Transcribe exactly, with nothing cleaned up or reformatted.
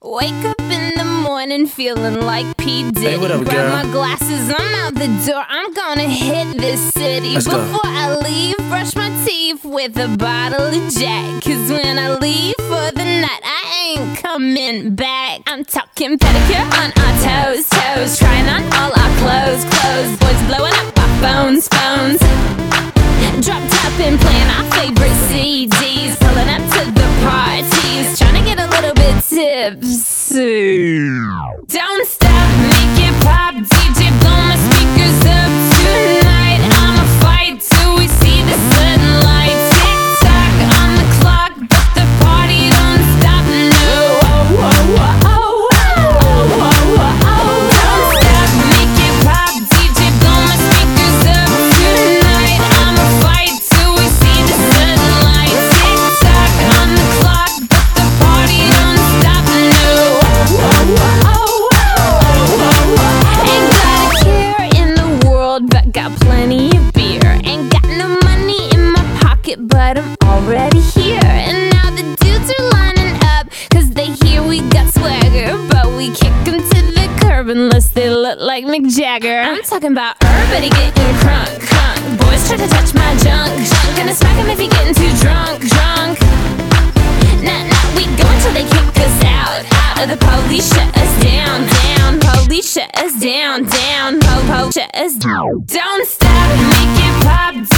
Wake up in the morning feeling like P. Diddy. Hey, what up, Grab girl? my glasses, I'm out the door. I'm gonna hit this city. Let's Before go. I leave, brush my teeth with a bottle of Jack. Cause when I leave for the night, I ain't coming back. I'm talking pedicure on our toes, toes. Trying on all our clothes, clothes. Boys blowing up our phones, phones. Drop top and playing our favorite C Ds. Pulling up to the parties, trying to get a little bit tipsy. Don't stop, make it pop, D J blow my speakers up tonight. I'ma fight till we see the sunlight. Tick tock on the clock, but the party don't stop. No, oh, oh, oh, oh, oh, oh, oh, oh. Don't stop, make it pop, D J blow my speakers up tonight. I'ma fight till we see the sunlight. Tick tock on the clock, but the party don't stop. No, oh, oh, oh, oh, oh, oh. Ain't got a care in the world, but got plenty of beer. Ain't got no money in my pocket, but I'm already here. And now the dudes are lining up, cause they hear we got swagger. But we kick them to the curb unless they look like Mick Jagger. I'm talking about everybody getting crunk, crunk. Boys try to touch my junk, junk. Gonna smack him if he getting too drunk, drunk. Nah, nah, we go until they kick us out, out. Or the police shut us down, down. Police shut us down, down. Po, po, shut us down. Don't stop, make it pop.